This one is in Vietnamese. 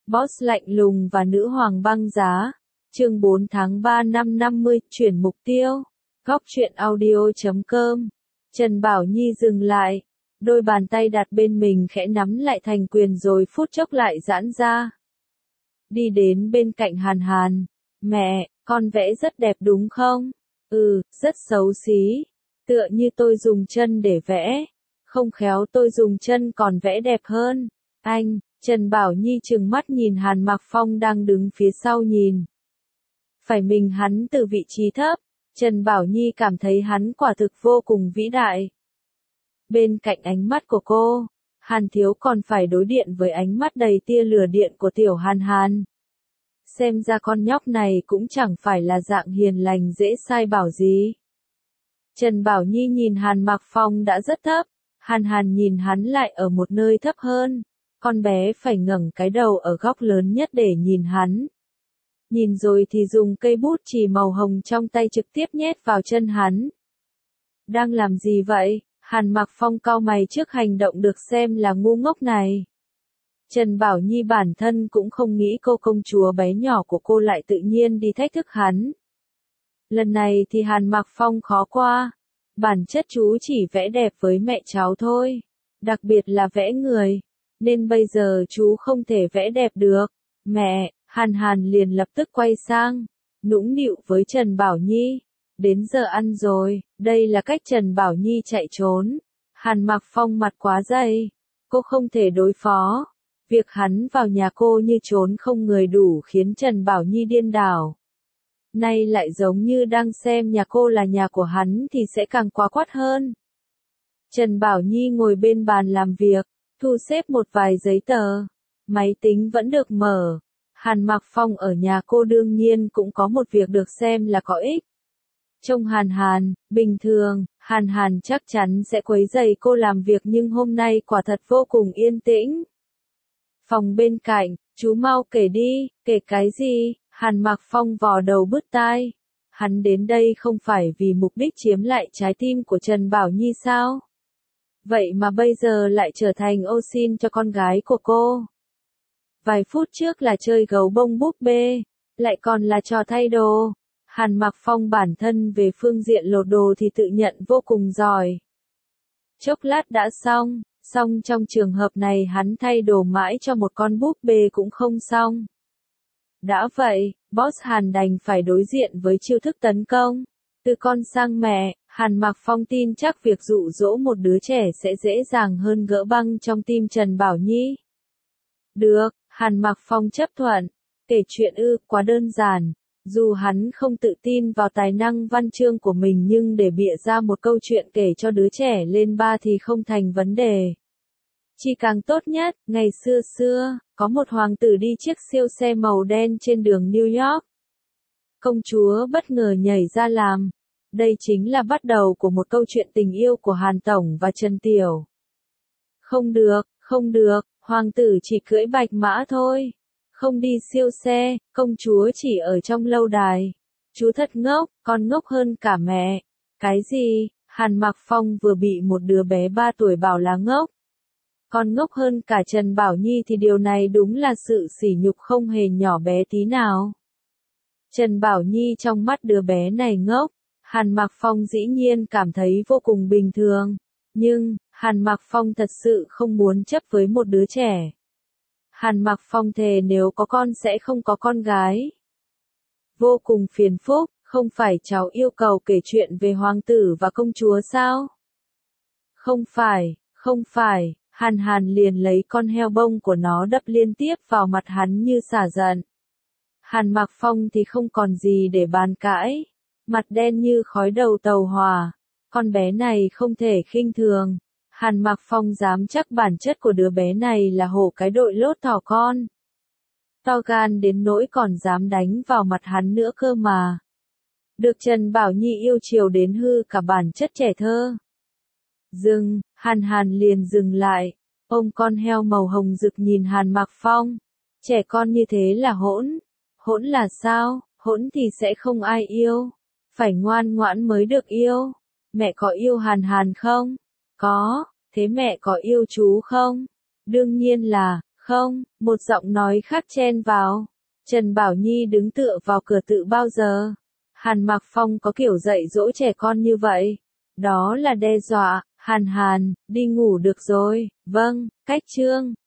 Boss lạnh lùng và nữ hoàng băng giá. Chương 4 tháng 3 năm 50, chuyển mục tiêu. Góc truyện audio.com. Trần Bảo Nhi dừng lại. Đôi bàn tay đặt bên mình khẽ nắm lại thành quyền rồi phút chốc lại giãn ra. Đi đến bên cạnh Hàn Hàn. Mẹ, con vẽ rất đẹp đúng không? Ừ, rất xấu xí. Tựa như tôi dùng chân để vẽ. Không khéo tôi dùng chân còn vẽ đẹp hơn. Anh, Trần Bảo Nhi trừng mắt nhìn Hàn Mặc Phong đang đứng phía sau nhìn. Phải mình hắn từ vị trí thấp, Trần Bảo Nhi cảm thấy hắn quả thực vô cùng vĩ đại. Bên cạnh ánh mắt của cô, Hàn Thiếu còn phải đối điện với ánh mắt đầy tia lửa điện của tiểu Hàn Hàn. Xem ra con nhóc này cũng chẳng phải là dạng hiền lành dễ sai bảo gì. Trần Bảo Nhi nhìn Hàn Mặc Phong đã rất thấp, Hàn Hàn nhìn hắn lại ở một nơi thấp hơn. Con bé phải ngẩng cái đầu ở góc lớn nhất để nhìn hắn. Nhìn rồi thì dùng cây bút chì màu hồng trong tay trực tiếp nhét vào chân hắn. Đang làm gì vậy? Hàn Mặc Phong cau mày trước hành động được xem là ngu ngốc này. Trần Bảo Nhi bản thân cũng không nghĩ cô công chúa bé nhỏ của cô lại tự nhiên đi thách thức hắn. Lần này thì Hàn Mặc Phong khó qua. Bản chất chú chỉ vẽ đẹp với mẹ cháu thôi. Đặc biệt là vẽ người. Nên bây giờ chú không thể vẽ đẹp được. Mẹ, Hàn Hàn liền lập tức quay sang. Nũng nịu với Trần Bảo Nhi. Đến giờ ăn rồi, đây là cách Trần Bảo Nhi chạy trốn. Hàn Mặc Phong mặt quá dày. Cô không thể đối phó. Việc hắn vào nhà cô như trốn không người đủ khiến Trần Bảo Nhi điên đảo. Nay lại giống như đang xem nhà cô là nhà của hắn thì sẽ càng quá quắt hơn. Trần Bảo Nhi ngồi bên bàn làm việc, thu xếp một vài giấy tờ. Máy tính vẫn được mở. Hàn Mặc Phong ở nhà cô đương nhiên cũng có một việc được xem là có ích. Trông Hàn Hàn, bình thường, Hàn Hàn chắc chắn sẽ quấy rầy cô làm việc nhưng hôm nay quả thật vô cùng yên tĩnh. Phòng bên cạnh, chú mau kể đi, kể cái gì? Hàn Mặc Phong vò đầu bứt tai. Hắn đến đây không phải vì mục đích chiếm lại trái tim của Trần Bảo Nhi sao? Vậy mà bây giờ lại trở thành ô xin cho con gái của cô. Vài phút trước là chơi gấu bông búp bê, lại còn là trò thay đồ. Hàn Mặc Phong bản thân về phương diện lột đồ thì tự nhận vô cùng giỏi. Chốc lát đã xong, song trong trường hợp này hắn thay đồ mãi cho một con búp bê cũng không xong. Đã vậy, boss Hàn đành phải đối diện với chiêu thức tấn công. Từ con sang mẹ, Hàn Mặc Phong tin chắc việc dụ dỗ một đứa trẻ sẽ dễ dàng hơn gỡ băng trong tim Trần Bảo Nhi. Được, Hàn Mặc Phong chấp thuận. Kể chuyện quá đơn giản. Dù hắn không tự tin vào tài năng văn chương của mình nhưng để bịa ra một câu chuyện kể cho đứa trẻ lên 3 thì không thành vấn đề. Chỉ càng tốt nhất, ngày xưa, có một hoàng tử đi chiếc siêu xe màu đen trên đường New York. Công chúa bất ngờ nhảy ra làm. Đây chính là bắt đầu của một câu chuyện tình yêu của Hàn Tổng và Trần Tiểu. Không được, hoàng tử chỉ cưỡi bạch mã thôi. Không đi siêu xe, công chúa chỉ ở trong lâu đài. Chú thật ngốc, con ngốc hơn cả mẹ. Cái gì? Hàn Mặc Phong vừa bị một đứa bé 3 tuổi bảo là ngốc. Con ngốc hơn cả Trần Bảo Nhi thì điều này đúng là sự sỉ nhục không hề nhỏ bé tí nào. Trần Bảo Nhi trong mắt đứa bé này ngốc. Hàn Mặc Phong dĩ nhiên cảm thấy vô cùng bình thường. Nhưng, Hàn Mặc Phong thật sự không muốn chấp với một đứa trẻ. Hàn Mặc Phong thề nếu có con sẽ không có con gái. Vô cùng phiền phức, không phải cháu yêu cầu kể chuyện về hoàng tử và công chúa sao? Không phải, Hàn Hàn liền lấy con heo bông của nó đập liên tiếp vào mặt hắn như xả giận. Hàn Mặc Phong thì không còn gì để bàn cãi. Mặt đen như khói đầu tàu hỏa. Con bé này không thể khinh thường. Hàn Mặc Phong dám chắc bản chất của đứa bé này là hổ cái đội lốt thỏ con. To gan đến nỗi còn dám đánh vào mặt hắn nữa cơ mà. Được Trần Bảo Nhi yêu chiều đến hư cả bản chất trẻ thơ. Dừng, Hàn Hàn liền dừng lại. Ôm con heo màu hồng rực nhìn Hàn Mặc Phong. Trẻ con như thế là hỗn. Hỗn là sao? Hỗn thì sẽ không ai yêu. Phải ngoan ngoãn mới được yêu. Mẹ có yêu Hàn Hàn không? Có, thế mẹ có yêu chú không? Đương nhiên là, Không, một giọng nói khác chen vào. Trần Bảo Nhi đứng tựa vào cửa tự bao giờ. Hàn Mạc Phong có kiểu dạy dỗ trẻ con như vậy. Đó là đe dọa. Hàn Hàn, đi ngủ được rồi. Vâng, cách chương.